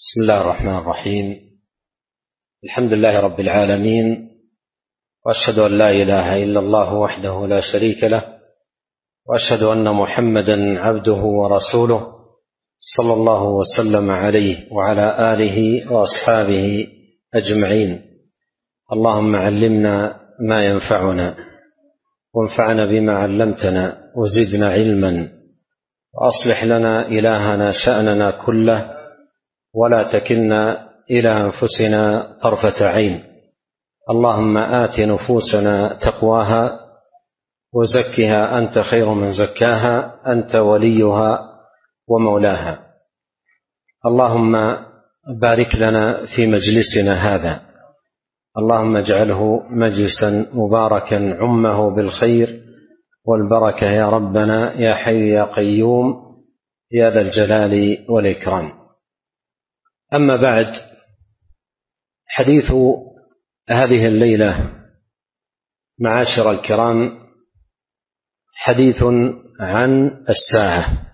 بسم الله الرحمن الرحيم. الحمد لله رب العالمين، وأشهد أن لا إله إلا الله وحده لا شريك له، وأشهد أن محمدا عبده ورسوله صلى الله وسلم عليه وعلى آله وأصحابه أجمعين. اللهم علمنا ما ينفعنا، وانفعنا بما علمتنا، وزدنا علما، وأصلح لنا إلهنا شأننا كله، ولا تكلنا إلى أنفسنا طرفة عين. اللهم آت نفوسنا تقواها وزكها أنت خير من زكاها، أنت وليها ومولاها. اللهم بارك لنا في مجلسنا هذا، اللهم اجعله مجلسا مباركا عمه بالخير والبركة يا ربنا يا حي يا قيوم يا ذا الجلال والإكرام. أما بعد، حديث هذه الليلة معاشر الكرام حديث عن الساعة،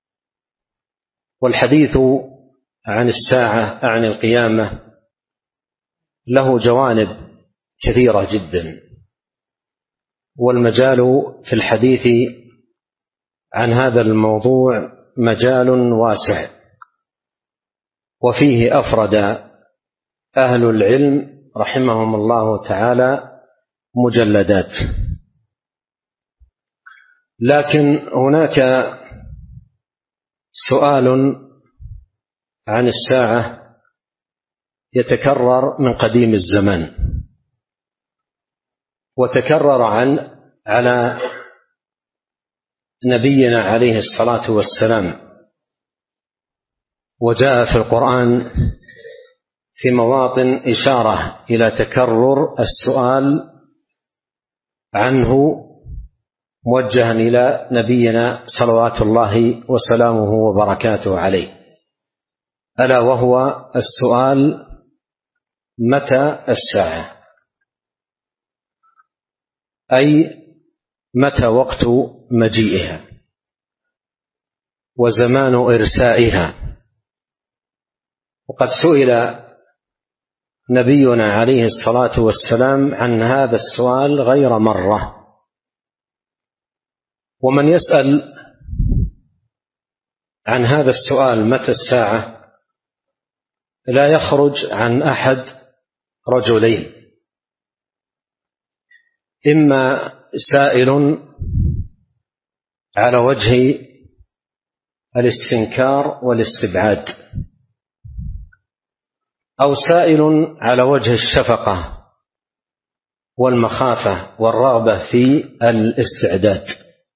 والحديث عن الساعة عن القيامة له جوانب كثيرة جدا، والمجال في الحديث عن هذا الموضوع مجال واسع، وفيه أفرد أهل العلم رحمهم الله تعالى مجلدات. لكن هناك سؤال عن الساعة يتكرر من قديم الزمان، وتكرر على نبينا عليه الصلاة والسلام، وجاء في القرآن في مواطن إشارة إلى تكرر السؤال عنه موجها إلى نبينا صلوات الله وسلامه وبركاته عليه، ألا وهو السؤال: متى الساعة؟ أي متى وقت مجيئها وزمان إرسائها. وقد سئل نبينا عليه الصلاة والسلام عن هذا السؤال غير مرة، ومن يسأل عن هذا السؤال متى الساعة لا يخرج عن أحد رجلين: إما سائل على وجه الاستنكار والاستبعاد، أو سائل على وجه الشفقة والمخافة والرغبة في الاستعداد.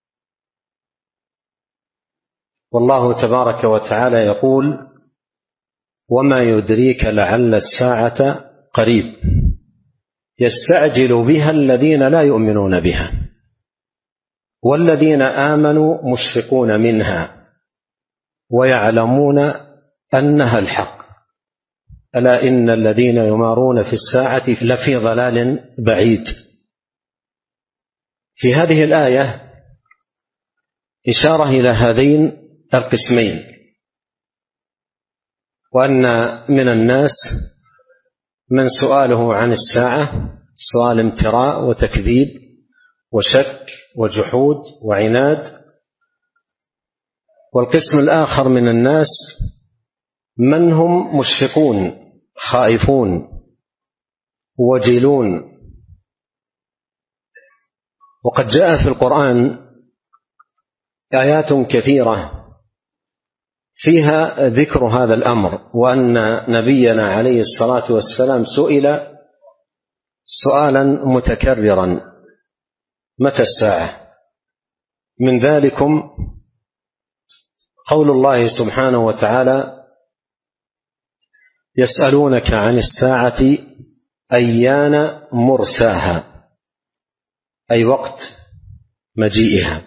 والله تبارك وتعالى يقول: وما يدريك لعل الساعة قريب يستعجل بها الذين لا يؤمنون بها والذين آمنوا مشفقون منها ويعلمون أنها الحق، ألا إن الذين يمارون في الساعة لفي ضلال بعيد. في هذه الآية إشارة إلى هذين القسمين، وأن من الناس من سؤاله عن الساعة سؤال امتراء وتكذيب وشك وجحود وعناد، والقسم الآخر من الناس من هم مشفقون خائفون وجلون. وقد جاء في القرآن آيات كثيرة فيها ذكر هذا الأمر، وأن نبينا عليه الصلاة والسلام سئل سؤالا متكررا: متى الساعة؟ من ذلكم قول الله سبحانه وتعالى: يسألونك عن الساعة أيان مرساها، أي وقت مجيئها.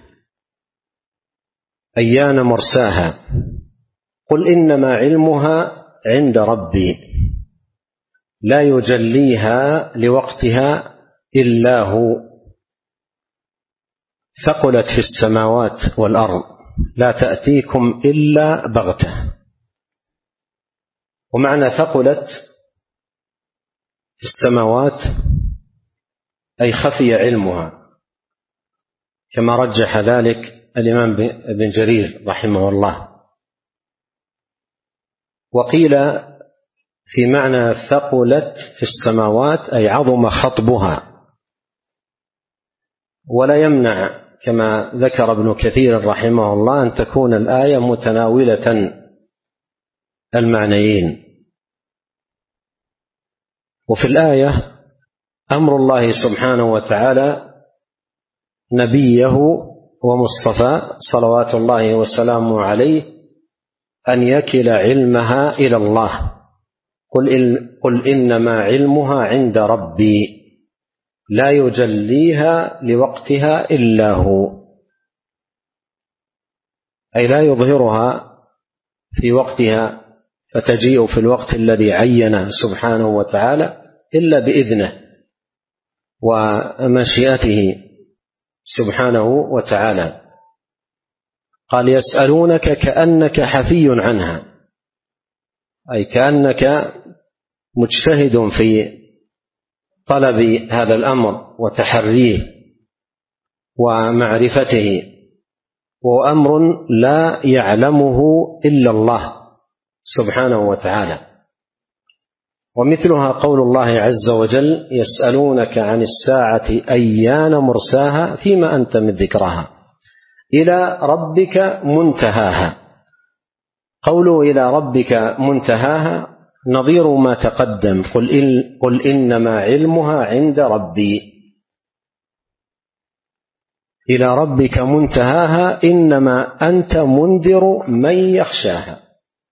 أيان مرساها، قل إنما علمها عند ربي لا يجليها لوقتها إلا هو ثقلت في السماوات والأرض لا تأتيكم إلا بغتة. ومعنى ثقلت في السماوات أي خفي علمها، كما رجح ذلك الإمام ابن جرير رحمه الله. وقيل في معنى ثقلت في السماوات أي عظم خطبها، ولا يمنع كما ذكر ابن كثير رحمه الله أن تكون الآية متناولة المعنيين. وفي الآية أمر الله سبحانه وتعالى نبيه ومصطفى صلوات الله وسلامه عليه أن يكل علمها إلى الله. قل إنما علمها عند ربي لا يجليها لوقتها إلا هو، أي لا يظهرها في وقتها فتجيء في الوقت الذي عينه سبحانه وتعالى إلا بإذنه ومشيئته سبحانه وتعالى. قال يسألونك كأنك حفي عنها، أي كأنك مجتهد في طلب هذا الأمر وتحريه ومعرفته، وهو أمر لا يعلمه إلا الله سبحانه وتعالى. ومثلها قول الله عز وجل يسألونك عن الساعة أيان مرساها فيما أنت من ذكرها إلى ربك منتهاها. قوله إلى ربك منتهاها نظير ما تقدم، قل إنما علمها عند ربي. إلى ربك منتهاها إنما أنت منذر من يخشاها.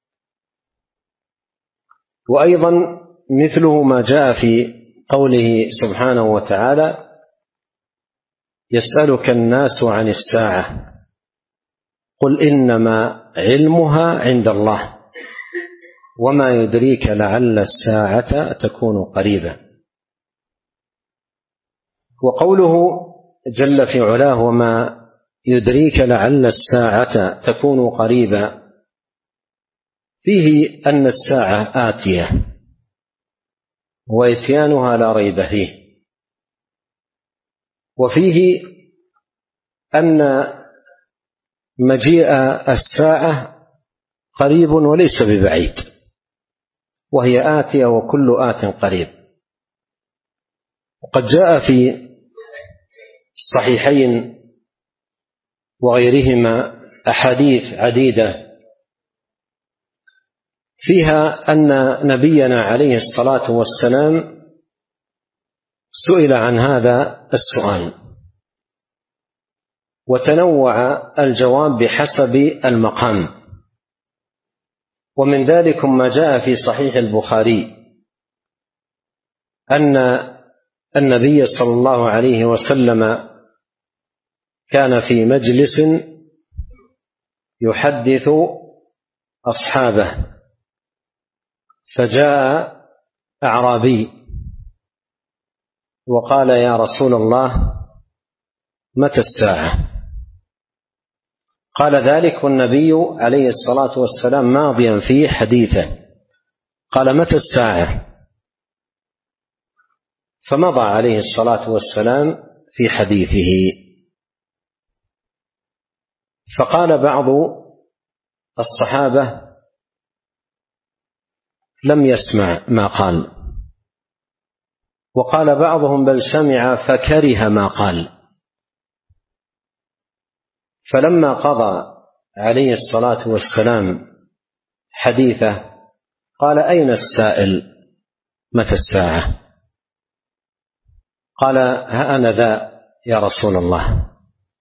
وأيضا مثله ما جاء في قوله سبحانه وتعالى يسألك الناس عن الساعة قل إنما علمها عند الله وما يدريك لعل الساعة تكون قريبة. وقوله جل في علاه وما يدريك لعل الساعة تكون قريبة فيه أن الساعة آتية وإتيانها لا ريب فيه، وفيه أن مجيء الساعة قريب وليس ببعيد، وهي آتية وكل آت قريب. وقد جاء في الصحيحين وغيرهما أحاديث عديدة فيها أن نبينا عليه الصلاة والسلام سئل عن هذا السؤال، وتنوع الجواب بحسب المقام. ومن ذلك ما جاء في صحيح البخاري أن النبي صلى الله عليه وسلم كان في مجلس يحدث أصحابه، فجاء أعرابي وقال يا رسول الله متى الساعة؟ قال ذلك والنبي عليه الصلاة والسلام ماضيا في حديثه، قال متى الساعة؟ فمضى عليه الصلاة والسلام في حديثه. فقال بعض الصحابة لم يسمع ما قال، وقال بعضهم بل سمع فكره ما قال. فلما قضى عليه الصلاة والسلام حديثه قال أين السائل متى الساعة؟ قال ها أنا ذا يا رسول الله.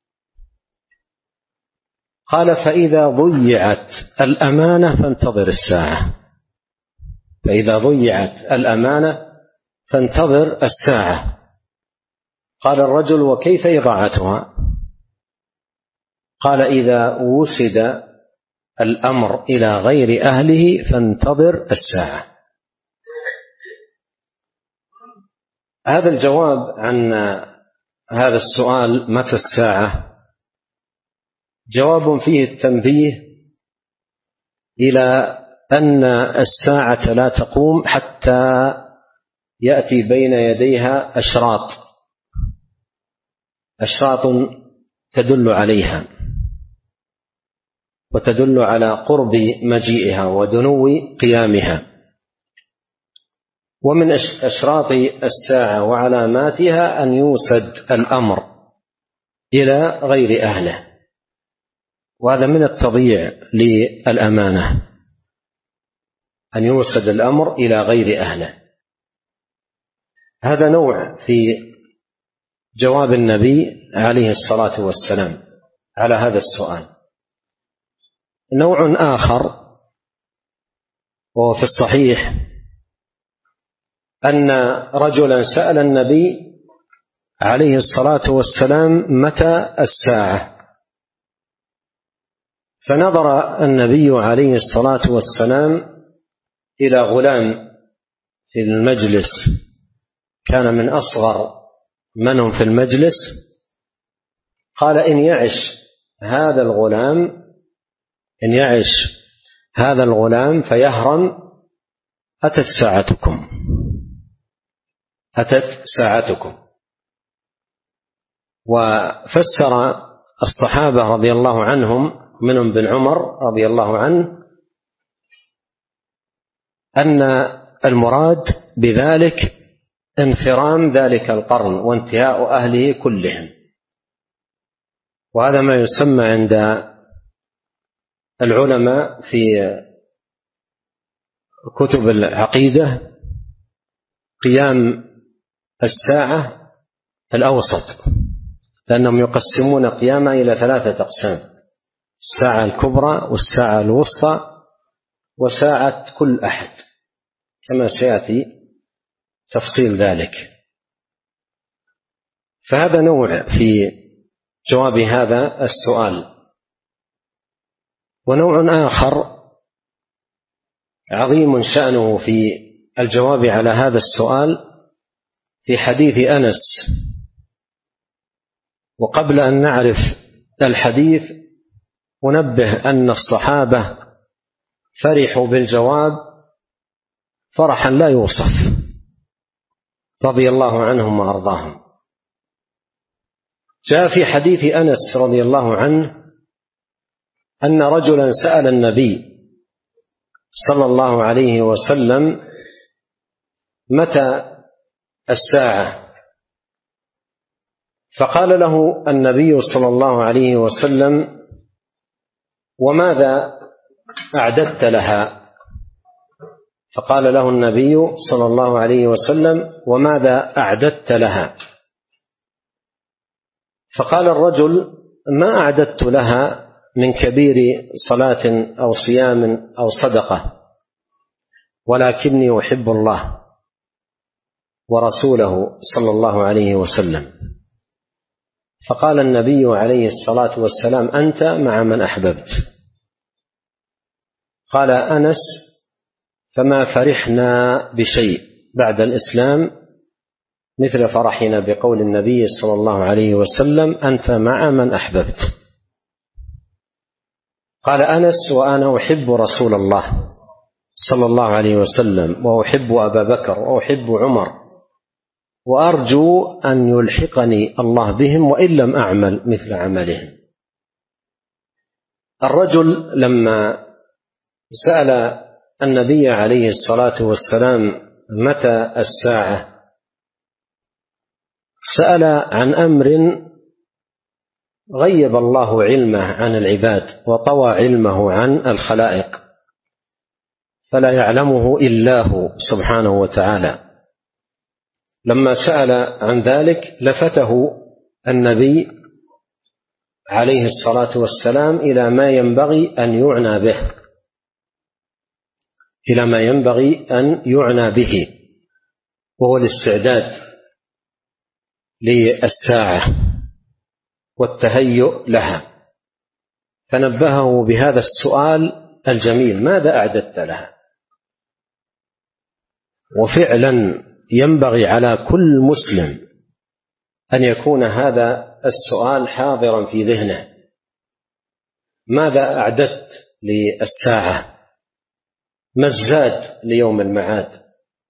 قال فإذا ضيعت الأمانة فانتظر الساعة، فإذا ضيعت الأمانة فانتظر الساعة. قال الرجل وكيف إضاعتها؟ قال إذا وسد الأمر إلى غير أهله فانتظر الساعة. هذا الجواب عن هذا السؤال متى الساعة جواب فيه التنبيه إلى أن الساعة لا تقوم حتى يأتي بين يديها أشراط تدل عليها وتدل على قرب مجيئها ودنو قيامها. ومن أشراط الساعة وعلاماتها أن يوسد الأمر إلى غير أهله، وهذا من التضييع للأمانة، أن يوسد الأمر إلى غير أهله. هذا نوع في جواب النبي عليه الصلاة والسلام على هذا السؤال. نوع آخر وهو في الصحيح أن رجلا سأل النبي عليه الصلاة والسلام متى الساعة، فنظر النبي عليه الصلاة والسلام إلى غلام في المجلس كان من أصغر من هم في المجلس، قال إن يعش هذا الغلام فيهرم أتت ساعتكم. وفسر الصحابة رضي الله عنهم منهم بن عمر رضي الله عنه أن المراد بذلك انفرام ذلك القرن وانتهاء أهله كلهم، وهذا ما يسمى عند العلماء في كتب العقيدة قيام الساعة الأوسط، لأنهم يقسمون قيامها إلى 3 أقسام: الساعة الكبرى والساعة الوسطى وساعة كل أحد، كما سيأتي تفصيل ذلك. فهذا نوع في جواب هذا السؤال. ونوع آخر عظيم شأنه في الجواب على هذا السؤال في حديث أنس. وقبل أن نعرف الحديث أنبه أن الصحابة فرحوا بالجواب فرحا لا يوصف رضي الله عنهم وأرضاهم. جاء في حديث أنس رضي الله عنه أن رجلا سأل النبي صلى الله عليه وسلم متى الساعة، فقال له النبي صلى الله عليه وسلم وماذا أعددت لها؟ فقال له النبي صلى الله عليه وسلم وماذا أعددت لها؟ فقال الرجل ما أعددت لها من كبير صلاة أو صيام أو صدقة، ولكني أحب الله ورسوله صلى الله عليه وسلم. فقال النبي عليه الصلاة والسلام أنت مع من أحببت. قال أنس فما فرحنا بشيء بعد الإسلام مثل فرحنا بقول النبي صلى الله عليه وسلم أنت مع من أحببت. قال أنس وأنا أحب رسول الله صلى الله عليه وسلم وأحب أبا بكر وأحب عمر وأرجو أن يلحقني الله بهم وإن لم أعمل مثل عملهم. الرجل لما سأل النبي عليه الصلاة والسلام متى الساعة سأل عن أمر غيب الله علمه عن العباد وطوى علمه عن الخلائق، فلا يعلمه إلا هو سبحانه وتعالى. لما سأل عن ذلك لفته النبي عليه الصلاة والسلام إلى ما ينبغي أن يعنى به وهو الاستعداد للساعة والتهيؤ لها، فنبهه بهذا السؤال الجميل ماذا أعددت لها؟ وفعلا ينبغي على كل مسلم أن يكون هذا السؤال حاضرا في ذهنه، ماذا أعددت للساعة؟ ما الزاد ليوم المعاد،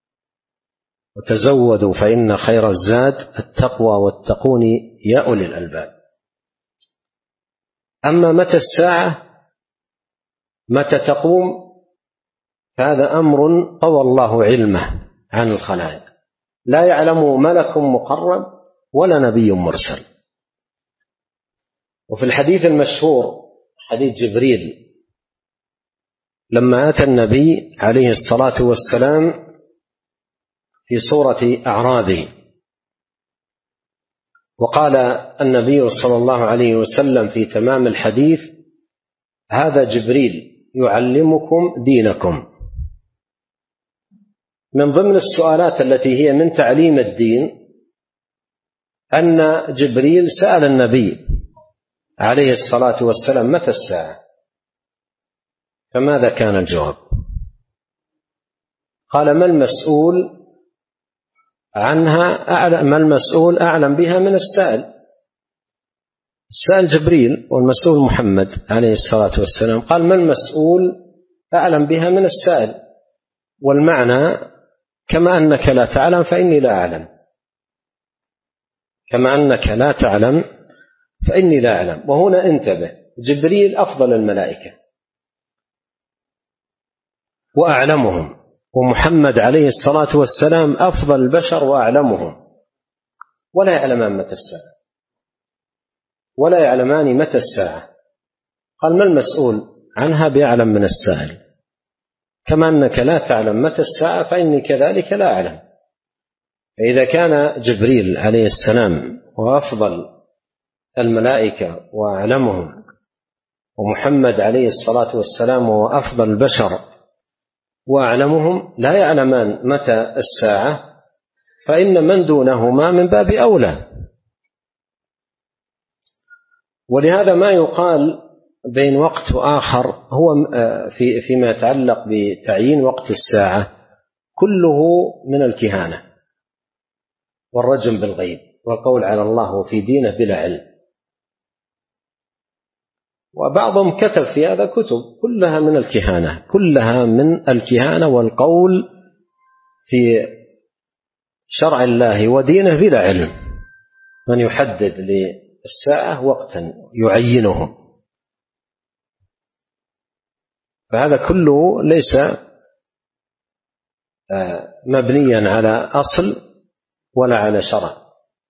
وتزودوا فإن خير الزاد التقوى واتقون يا أولي الألباب. أما متى الساعة، متى تقوم، هذا أمر طوى الله علمه عن الخلائق، لا يعلم ملك مقرب ولا نبي مرسل. وفي الحديث المشهور حديث جبريل لما أتى النبي عليه الصلاة والسلام في صورة أعرابي، وقال النبي صلى الله عليه وسلم في تمام الحديث: هذا جبريل يعلمكم دينكم. من ضمن السؤالات التي هي من تعليم الدين أن جبريل سأل النبي عليه الصلاة والسلام: متى الساعة؟ فماذا كان الجواب؟ قال: ما المسؤول عنها أعلم، ما المسؤول أعلم بها من السائل. السائل جبريل والمسؤول محمد عليه الصلاة والسلام. قال: ما المسؤول أعلم بها من السائل، والمعنى كما أنك لا تعلم فإني لا أعلم، كما أنك لا تعلم فإني لا أعلم. وهنا انتبه، جبريل أفضل الملائكة وأعلمهم، ومحمد عليه الصلاة والسلام أفضل البشر وأعلمهم، ولا يعلمان متى الساعة، ولا يعلمان متى الساعة. قال: ما المسؤول عنها بأعلم من السائل، كما أنك لا تعلم متى الساعة فإني كذلك لا أعلم. فإذا كان جبريل عليه السلام وأفضل الملائكة وأعلمهم، ومحمد عليه الصلاة والسلام وأفضل البشر وأعلمهم لا يعلمان متى الساعة، فإن من دونهما من باب أولى. ولهذا ما يقال بين وقت وآخر هو فيما يتعلق بتعيين وقت الساعة كله من الكهانة والرجم بالغيب والقول على الله في دينه بلا علم. وبعضهم كتب في هذا كتب كلها من الكهانة، كلها من الكهانة والقول في شرع الله ودينه بلا علم، من يحدد للساعة وقتا يعينه، فهذا كله ليس مبنيا على أصل ولا على شرع.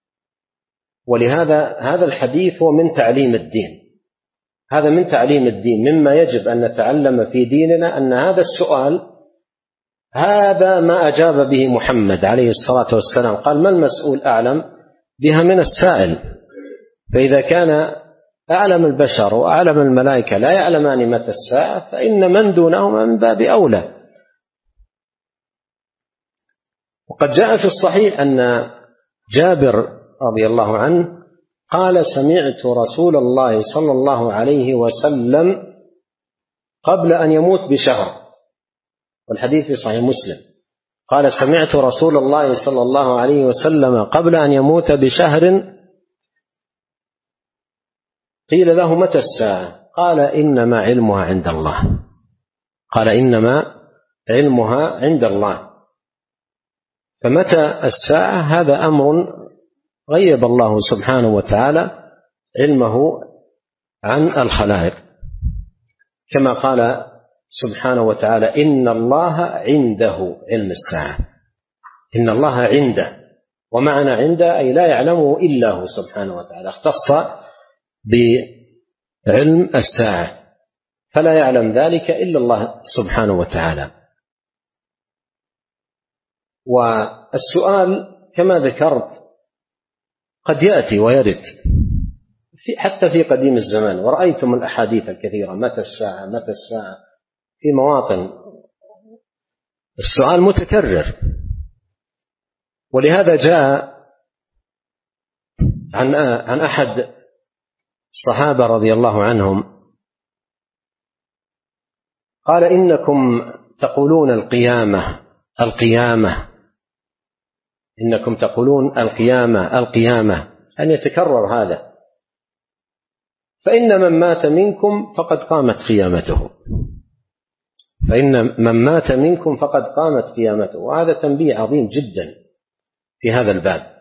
ولهذا هذا الحديث هو من تعليم الدين، هذا من تعليم الدين، مما يجب أن نتعلم في ديننا أن هذا السؤال هذا ما أجاب به محمد عليه الصلاة والسلام. قال: ما المسؤول أعلم بها من السائل. فإذا كان أعلم البشر وأعلم الملائكة لا يعلمان متى الساعة، فإن من دونهما من باب أولى. وقد جاء في الصحيح أن جابر رضي الله عنه قال: سمعت رسول الله صلى الله عليه وسلم قبل أن يموت بشهر، والحديث في صحيح مسلم، قال: سمعت رسول الله صلى الله عليه وسلم قبل أن يموت بشهر، قيل له: متى الساعة؟ قال: إنما علمها عند الله. قال: إنما علمها عند الله. فمتى الساعة هذا أمر غيب الله سبحانه وتعالى علمه عن الخلائق، كما قال سبحانه وتعالى: إن الله عنده علم الساعة. إن الله عنده، ومعنى عنده أي لا يعلمه إلا هو سبحانه وتعالى، اختص بعلم الساعة، فلا يعلم ذلك إلا الله سبحانه وتعالى. والسؤال كما ذكرت قد يأتي ويرد حتى في قديم الزمان، ورأيتم الأحاديث الكثيرة: متى الساعة متى الساعة، في مواطن السؤال متكرر. ولهذا جاء عن أحد الصحابة رضي الله عنهم قال: إنكم تقولون القيامة القيامة، إنكم تقولون القيامة القيامة، أن يتكرر هذا، فإن من مات منكم فقد قامت قيامته. فإن من مات منكم فقد قامت قيامته. وهذا تنبيه عظيم جدا في هذا الباب.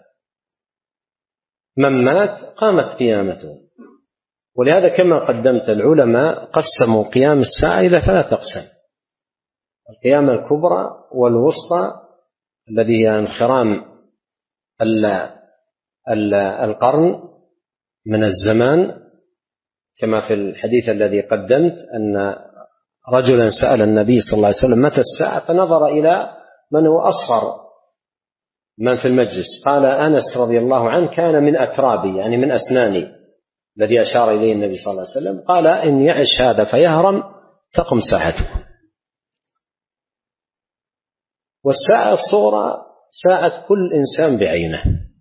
من مات قامت قيامته. ولهذا كما قدمت العلماء قسموا قيام الساعة إلى 3 أقسام: القيامة الكبرى والوسطى الذي هي انخرام القرن من الزمان، كما في الحديث الذي قدمت أن رجلا سأل النبي صلى الله عليه وسلم متى الساعة، فنظر إلى من هو أصغر من في المجلس، قال أنس رضي الله عنه كان من أترابي، يعني من أسناني، الذي أشار إليه النبي صلى الله عليه وسلم. قال إن يعش هذا فيهرم تقم ساعته. والساعة الصغرى ساعة كل إنسان بعينه،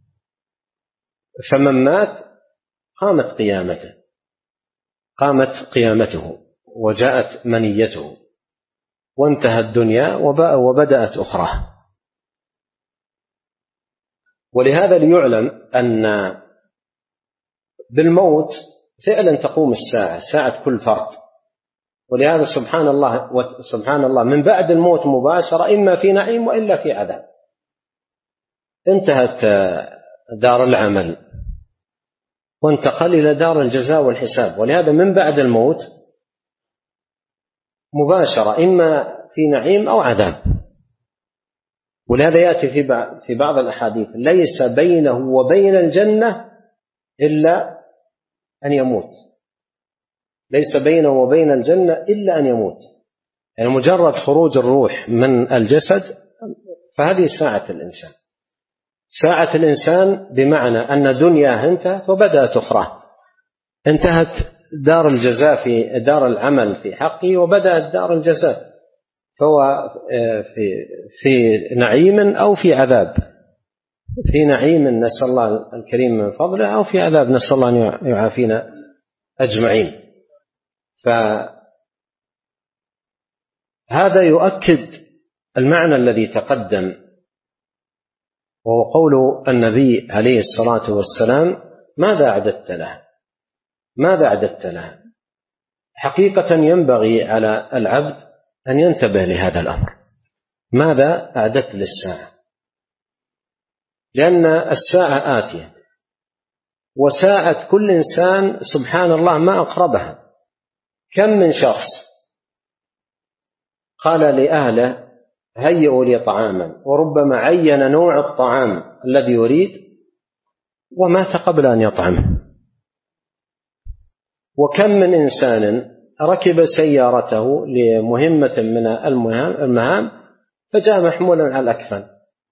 فمن مات قامت قيامته وجاءت منيته وانتهت الدنيا وبدأت أخرى. ولهذا ليعلم أن بالموت فعلا تقوم الساعة، ساعة كل فرد. ولهذا سبحان الله من بعد الموت مباشرة إما في نعيم وإلا في عذاب. انتهت دار العمل وانتقل إلى دار الجزاء والحساب. ولهذا من بعد الموت مباشرة إما في نعيم أو عذاب. ولهذا يأتي في بعض الأحاديث ليس بينه وبين الجنة إلا أن يموت، ليس بينه وبين الجنة إلا أن يموت، يعني مجرد خروج الروح من الجسد، فهذه ساعة الإنسان. ساعة الإنسان بمعنى أن دنياه انتهت وبدأت أخرى، انتهت دار الجزاء في دار العمل في حقه وبدأت دار الجزاء، فهو في نعيم أو في عذاب، في نعيم نسأل الله الكريم من فضله، أو في عذاب نسأل الله أن يعافينا أجمعين. فهذا يؤكد المعنى الذي تقدم، وهو قول النبي عليه الصلاة والسلام ماذا أعددت لها؟ حقيقة ينبغي على العبد أن ينتبه لهذا الأمر. ماذا أعددت للساعة؟ لأن الساعة آتية، وساعة كل إنسان سبحان الله ما أقربها. كم من شخص قال لأهله هيئوا لي طعاما، وربما عين نوع الطعام الذي يريد ومات قبل أن يطعمه. وكم من إنسان ركب سيارته لمهمة من المهام فجاء محمولا على الأكفان،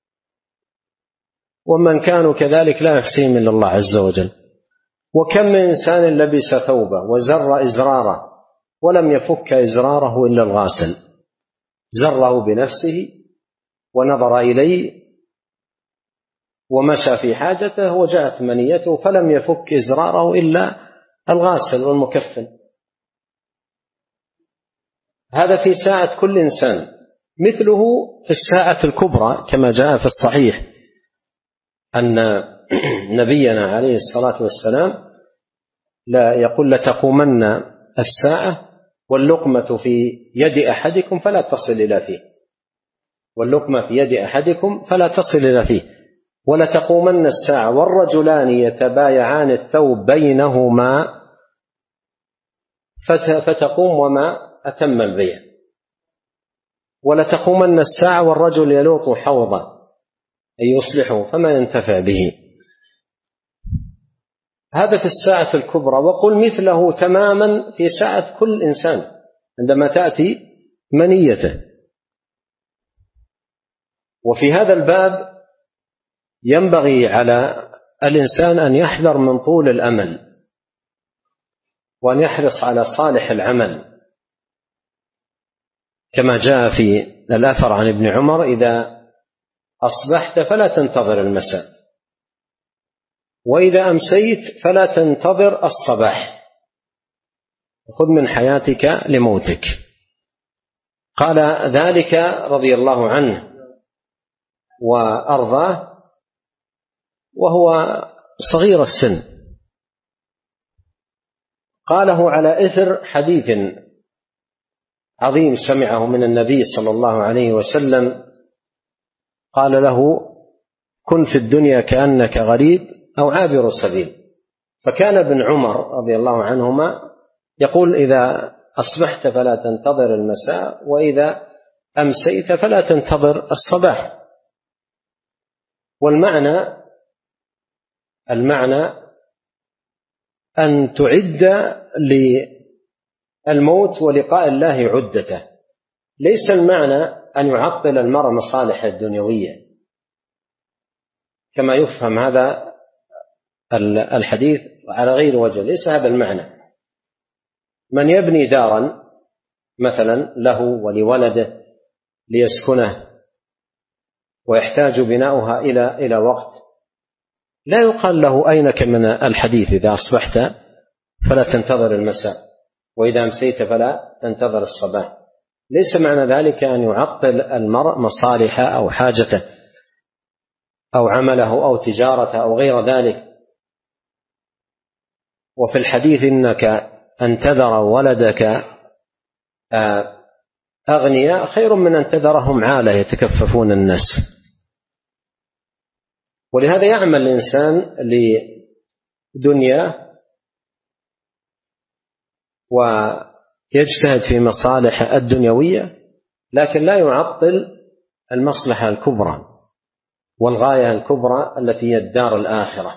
ومن كانوا كذلك لا يحصيهم إلا الله عز وجل. وكم من إنسان لبس ثوبه وزر إزراره ولم يفك إزراره إلا الغاسل، زره بنفسه ونظر إليه ومشى في حاجته وجاءت منيته فلم يفك إزراره إلا الغاسل والمكفن. هذا في ساعة كل إنسان. مثله في الساعة الكبرى كما جاء في الصحيح أن نبينا عليه الصلاة والسلام لا يقول لتقومن الساعة واللقمة في يد أحدكم فلا تصل إلى فيه، واللقمة في يد أحدكم فلا تصل إلى فيه، ولتقومن الساعة والرجلان يتبايعان الثوب بينهما فتقوم وما أتم البيع، ولتقومن الساعة والرجل يلوط حوضا أي يصلحه فما ينتفع به. هذا في الساعة الكبرى. وقل مثله تماما في ساعة كل إنسان عندما تأتي منيته. وفي هذا الباب ينبغي على الإنسان أن يحذر من طول الأمل، وأن يحرص على صالح العمل، كما جاء في الأثر عن ابن عمر إذا أصبحت فلا تنتظر المساء، وإذا أمسيت فلا تنتظر الصباح، خذ من حياتك لموتك. قال ذلك رضي الله عنه وأرضاه وهو صغير السن، قاله على إثر حديث عظيم سمعه من النبي صلى الله عليه وسلم قال له: كن في الدنيا كأنك غريب أو عابر السبيل. فكان ابن عمر رضي الله عنهما يقول: إذا أصبحت فلا تنتظر المساء، وإذا أمسيت فلا تنتظر الصباح. المعنى أن تعد للموت ولقاء الله عدته. ليس المعنى أن يعطل المرء مصالح الدنيوية كما يفهم هذا الحديث على غير وجه، ليس هذا المعنى. من يبني دارا مثلا له ولولده ليسكنه ويحتاج بناؤها إلى وقت، لا يقال له: أينك من الحديث إذا أصبحت فلا تنتظر المساء، وإذا أمسيت فلا تنتظر الصباح. ليس معنى ذلك أن يعطل المرء مصالحه أو حاجته أو عمله أو تجارته أو غير ذلك. وفي الحديث: إنك أن تذر ولدك أغنياء خير من أن تذرهم عالة يتكففون الناس. ولهذا يعمل الإنسان لدنياه ويجتهد في مصالح الدنيوية، لكن لا يعطل المصلحة الكبرى والغاية الكبرى التي هي الدار الآخرة.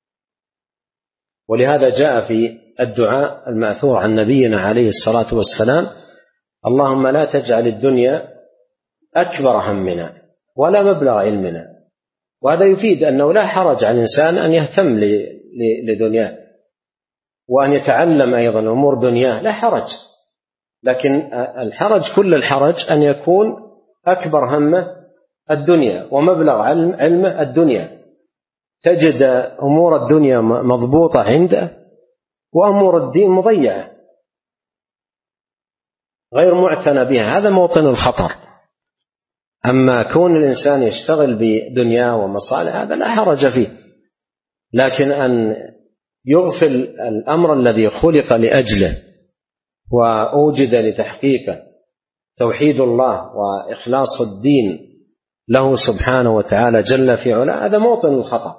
ولهذا جاء في الدعاء المأثور عن نبينا عليه الصلاة والسلام: اللهم لا تجعل الدنيا أكبر همنا ولا مبلغ علمنا. وهذا يفيد أنه لا حرج على الإنسان أن يهتم لدنياه وأن يتعلم أيضا أمور دنياه، لا حرج. لكن الحرج، كل الحرج، أن يكون أكبر همه الدنيا ومبلغ علمه الدنيا. تجد أمور الدنيا مضبوطة عنده وأمور الدين مضيعة غير معتنى بها. هذا موطن الخطر. أما كون الإنسان يشتغل بدنياه ومصالح هذا لا حرج فيه، لكن أن يغفل الأمر الذي خلق لأجله وأوجد لتحقيقه، توحيد الله وإخلاص الدين له سبحانه وتعالى جل في علاه، هذا موطن الخطأ.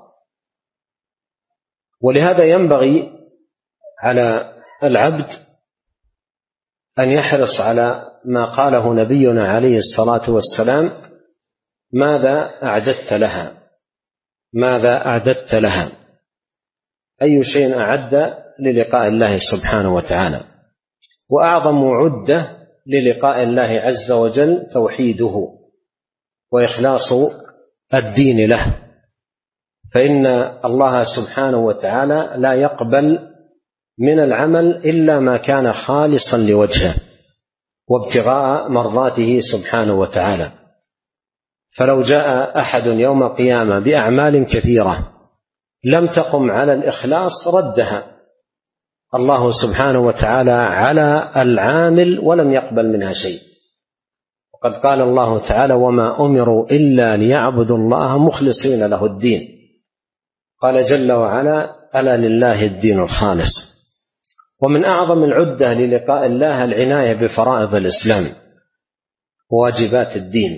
ولهذا ينبغي على العبد أن يحرص على ما قاله نبينا عليه الصلاة والسلام: ماذا أعددت لها؟ ماذا أعددت لها؟ أي شيء أعد للقاء الله سبحانه وتعالى. وأعظم عدة للقاء الله عز وجل توحيده وإخلاص الدين له، فإن الله سبحانه وتعالى لا يقبل من العمل إلا ما كان خالصا لوجهه وابتغاء مرضاته سبحانه وتعالى. فلو جاء أحد يوم القيامة بأعمال كثيرة لم تقم على الإخلاص ردها الله سبحانه وتعالى على العامل ولم يقبل منها شيء. وقد قال الله تعالى: وما أمروا إلا ليعبدوا الله مخلصين له الدين. قال جل وعلا: ألا لله الدين الخالص. ومن أعظم العدة للقاء الله العناية بفرائض الإسلام وواجبات الدين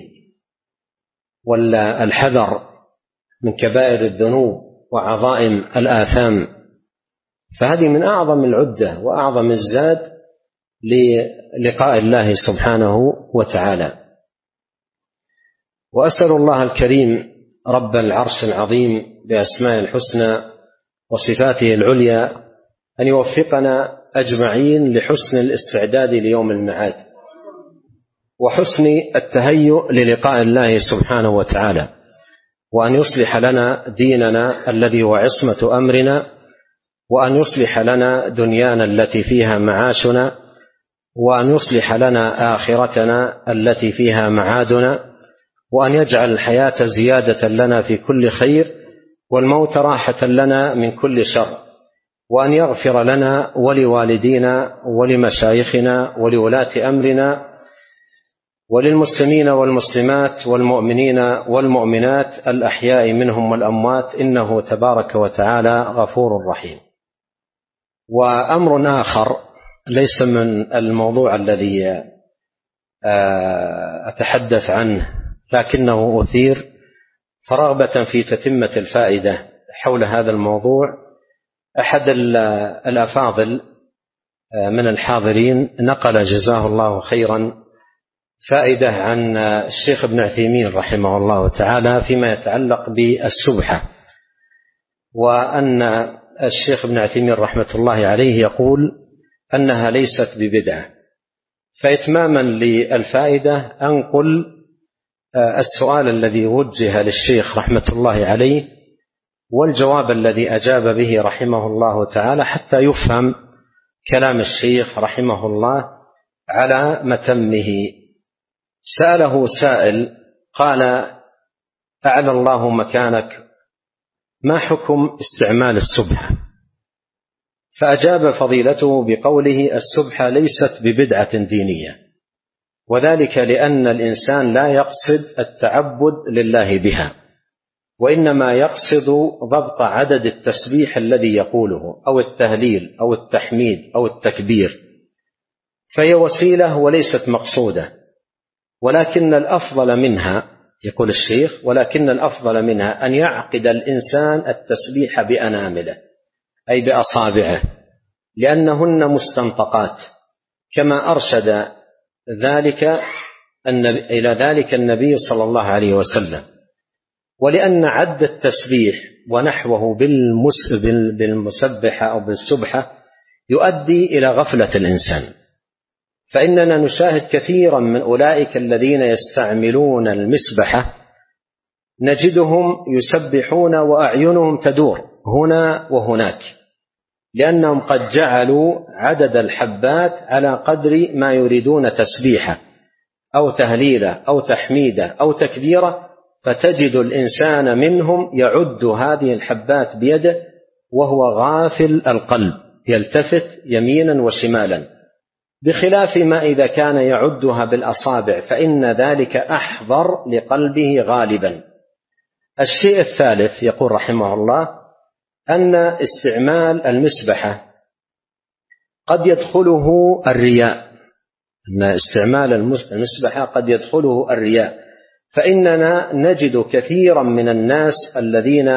والحذر من كبائر الذنوب وعظائم الآثام، فهذه من أعظم العدة وأعظم الزاد للقاء الله سبحانه وتعالى. وأسأل الله الكريم رب العرش العظيم بأسماء الحسنى وصفاته العليا أن يوفقنا أجمعين لحسن الاستعداد ليوم المعاد وحسن التهيؤ للقاء الله سبحانه وتعالى، وأن يصلح لنا ديننا الذي هو عصمة أمرنا، وأن يصلح لنا دنيانا التي فيها معاشنا، وأن يصلح لنا آخرتنا التي فيها معادنا، وأن يجعل الحياة زيادة لنا في كل خير والموت راحة لنا من كل شر، وأن يغفر لنا ولوالدينا ولمشايخنا ولولاة أمرنا وللمسلمين والمسلمات والمؤمنين والمؤمنات الأحياء منهم والأموات، إنه تبارك وتعالى غفور رحيم. وأمر آخر ليس من الموضوع الذي أتحدث عنه، لكنه أثير فرغبة في تتمة الفائدة حول هذا الموضوع. أحد الأفاضل من الحاضرين نقل جزاه الله خيرا فائدة عن الشيخ ابن عثيمين رحمه الله تعالى فيما يتعلق بالسبحة، وأن الشيخ ابن عثيمين رحمة الله عليه يقول أنها ليست ببدعة. فإتماما للفائدة أنقل السؤال الذي وجه للشيخ رحمة الله عليه والجواب الذي أجاب به رحمه الله تعالى حتى يفهم كلام الشيخ رحمه الله على متمه. سأله سائل قال: أعلى الله مكانك، ما حكم استعمال السبحة؟ فأجاب فضيلته بقوله: السبحة ليست ببدعة دينية، وذلك لأن الإنسان لا يقصد التعبد لله بها، وإنما يقصد ضبط عدد التسبيح الذي يقوله أو التهليل أو التحميد أو التكبير، فهي وسيلة وليست مقصودة. ولكن الأفضل منها، يقول الشيخ، ولكن الأفضل منها أن يعقد الإنسان التسبيح بأنامله أي بأصابعه، لأنهن مستنطقات، كما أرشد إلى ذلك النبي صلى الله عليه وسلم. ولأن عد التسبيح ونحوه بالمسبحة أو بالسبحة يؤدي إلى غفلة الإنسان، فإننا نشاهد كثيرا من أولئك الذين يستعملون المسبحة نجدهم يسبحون وأعينهم تدور هنا وهناك، لأنهم قد جعلوا عدد الحبات على قدر ما يريدون تسبيحه أو تهليله أو تحميده أو تكبيره، فتجد الإنسان منهم يعد هذه الحبات بيده وهو غافل القلب، يلتفت يمينا وشمالا، بخلاف ما إذا كان يعدها بالأصابع، فإن ذلك أحضر لقلبه غالبا. الشيء الثالث يقول رحمه الله أن استعمال المسبحة قد يدخله الرياء، أن استعمال المسبحة قد يدخله الرياء، فإننا نجد كثيرا من الناس الذين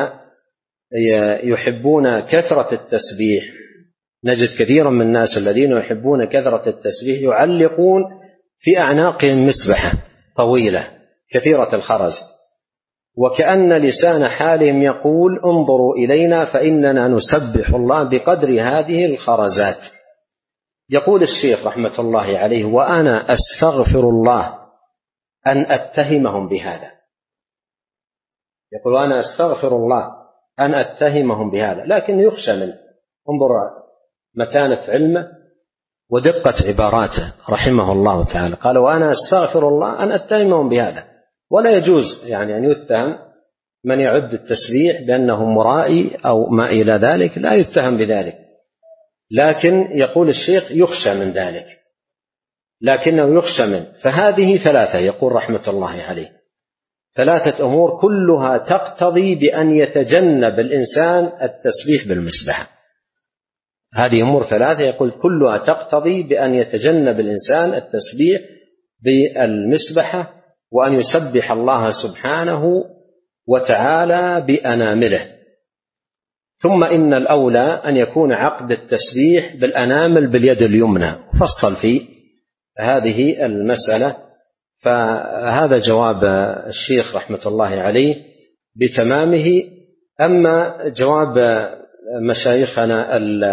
يحبون كثرة التسبيح، نجد كثيرا من الناس الذين يحبون كثرة التسبيح يعلقون في أعناقهم مسبحة طويلة كثيرة الخرز، وكأن لسان حالهم يقول: انظروا إلينا فإننا نسبح الله بقدر هذه الخرزات. يقول الشيخ رحمة الله عليه: وأنا أستغفر الله أن أتهمهم بهذا. يقول: وأنا أستغفر الله أن أتهمهم بهذا، لكن يخشى منه. انظر متانة علمه ودقة عباراته رحمه الله تعالى، قال: وأنا أستغفر الله أن أتهمهم بهذا. ولا يجوز يعني أن يتهم من يعد التسبيح بأنه مرائي أو ما إلى ذلك، لا يتهم بذلك، لكن يقول الشيخ يخشى من ذلك، لكنه يخشى منه. فهذه ثلاثة، يقول رحمة الله عليه، ثلاثة أمور كلها تقتضي بأن يتجنب الإنسان التسبيح بالمسبحة. هذه أمور ثلاثة يقول كلها تقتضي بأن يتجنب الإنسان التسبيح بالمسبحة، وأن يسبح الله سبحانه وتعالى بأنامله. ثم إن الأولى أن يكون عقد التسبيح بالأنامل باليد اليمنى، فصل في هذه المسألة. فهذا جواب الشيخ رحمة الله عليه بتمامه. أما جواب مشايخنا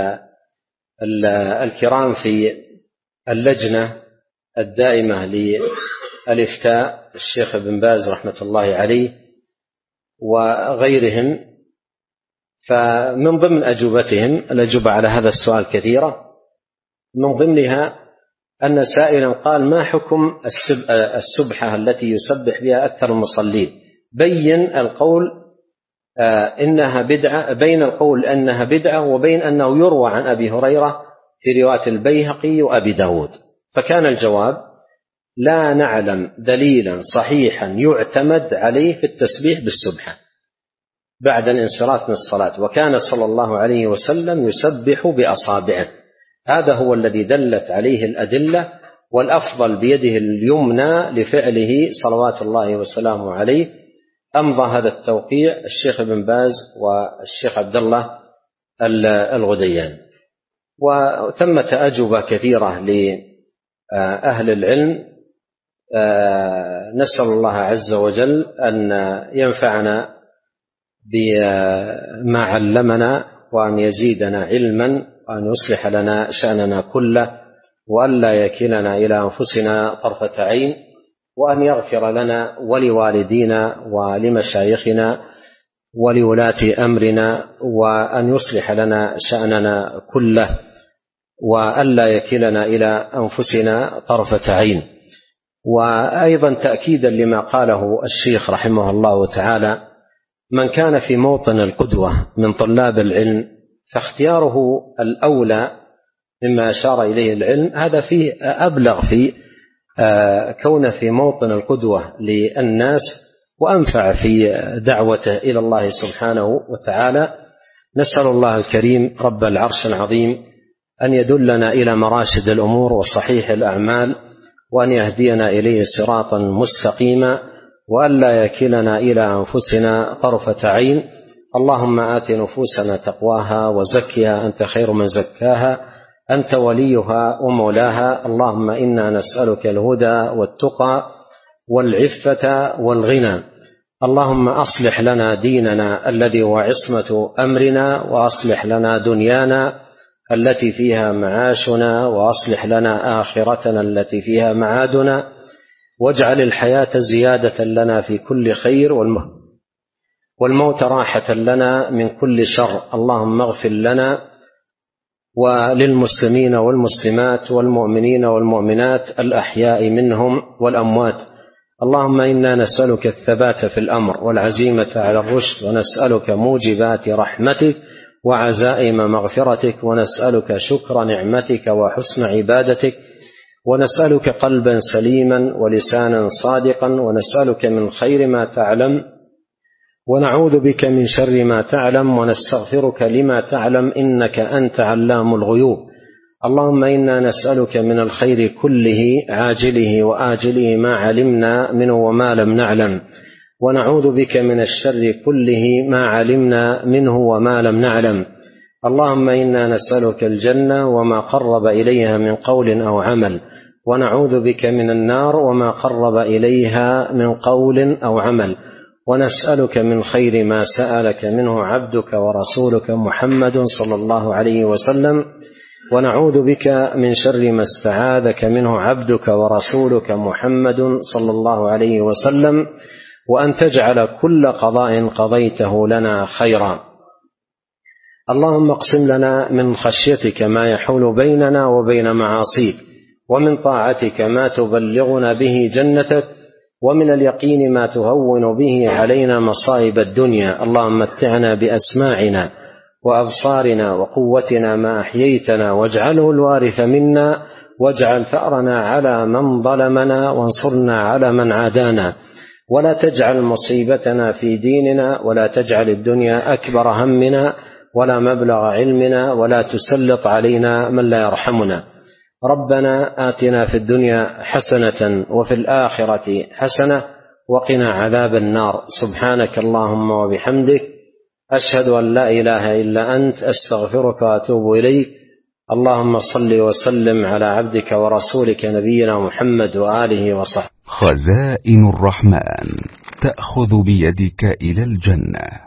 الكرام في اللجنة الدائمة للإفتاء، الشيخ ابن باز رحمة الله عليه وغيرهم، فمن ضمن أجوبتهم الأجوبة على هذا السؤال كثيرة، من ضمنها أن سائلا قال: ما حكم السبحة التي يسبح بها أكثر المصلين؟ بين القول إنها بدعة، بين القول أنها بدعة وبين أنه يروى عن أبي هريرة في رواية البيهقي وأبي داود. فكان الجواب: لا نعلم دليلا صحيحا يعتمد عليه في التسبيح بالسبحة بعد الانصراف من الصلاة، وكان صلى الله عليه وسلم يسبح بأصابعه. هذا هو الذي دلت عليه الأدلة والأفضل بيده اليمنى لفعله صلوات الله وسلامه عليه. أمضى هذا التوقيع الشيخ ابن باز والشيخ عبد الله الغديان. وثمة أجوبة كثيرة لأهل العلم، نسأل الله عز وجل أن ينفعنا بما علمنا وأن يزيدنا علما وأن يصلح لنا شأننا كله وأن لا يكلنا إلى أنفسنا طرفة عين، وأن يغفر لنا ولوالدينا ولمشايخنا ولولاة أمرنا، وأن يصلح لنا شأننا كله وأن لا يكلنا إلى أنفسنا طرفة عين. وأيضا تأكيدا لما قاله الشيخ رحمه الله تعالى: من كان في موطن القدوة من طلاب العلم فاختياره الأولى مما أشار إليه العلم. هذا فيه أبلغ في كونه في موطن القدوة للناس وأنفع في دعوته إلى الله سبحانه وتعالى. نسأل الله الكريم رب العرش العظيم أن يدلنا إلى مراشد الأمور وصحيح الأعمال، وأن يهدينا إليه صراطا مستقيما، وأن لا يكلنا إلى أنفسنا طرفة عين. اللهم آت نفوسنا تقواها وزكها أنت خير من زكاها، أنت وليها ومولاها. اللهم إنا نسألك الهدى والتقى والعفة والغنى. اللهم أصلح لنا ديننا الذي هو عصمة أمرنا، وأصلح لنا دنيانا التي فيها معاشنا، وأصلح لنا آخرتنا التي فيها معادنا، واجعل الحياة زيادة لنا في كل خير والموت راحة لنا من كل شر. اللهم اغفر لنا وللمسلمين والمسلمات والمؤمنين والمؤمنات الأحياء منهم والأموات. اللهم إنا نسألك الثبات في الأمر والعزيمة على الرشد، ونسألك موجبات رحمتك وعزائم مغفرتك، ونسألك شكر نعمتك وحسن عبادتك، ونسألك قلبا سليما ولسانا صادقا، ونسألك من خير ما تعلم ونعوذ بك من شر ما تعلم، ونستغفرك لما تعلم إنك أنت علام الغيوب. اللهم إنا نسألك من الخير كله عاجله وآجله ما علمنا منه وما لم نعلم، ونعوذ بك من الشر كله ما علمنا منه وما لم نعلم. اللهم إنا نسألك الجنة وما قرب إليها من قول أو عمل، ونعوذ بك من النار وما قرب إليها من قول أو عمل، ونسألك من خير ما سألك منه عبدك ورسولك محمد صلى الله عليه وسلم، ونعوذ بك من شر ما استعاذك منه عبدك ورسولك محمد صلى الله عليه وسلم، وأن تجعل كل قضاء قضيته لنا خيرا. اللهم اقسم لنا من خشيتك ما يحول بيننا وبين معاصيك، ومن طاعتك ما تبلغنا به جنتك، ومن اليقين ما تهون به علينا مصائب الدنيا. اللهم متعنا بأسماعنا وأبصارنا وقوتنا ما أحييتنا، واجعله الوارث منا، واجعل ثأرنا على من ظلمنا، وانصرنا على من عادانا، ولا تجعل مصيبتنا في ديننا، ولا تجعل الدنيا أكبر همنا ولا مبلغ علمنا، ولا تسلط علينا من لا يرحمنا. ربنا آتنا في الدنيا حسنة وفي الآخرة حسنة وقنا عذاب النار. سبحانك اللهم وبحمدك، أشهد أن لا إله إلا أنت، أستغفرك وأتوب إليك. اللهم صل وسلم على عبدك ورسولك نبينا محمد وآله وصحبه. خزائن الرحمن تأخذ بيدك إلى الجنة.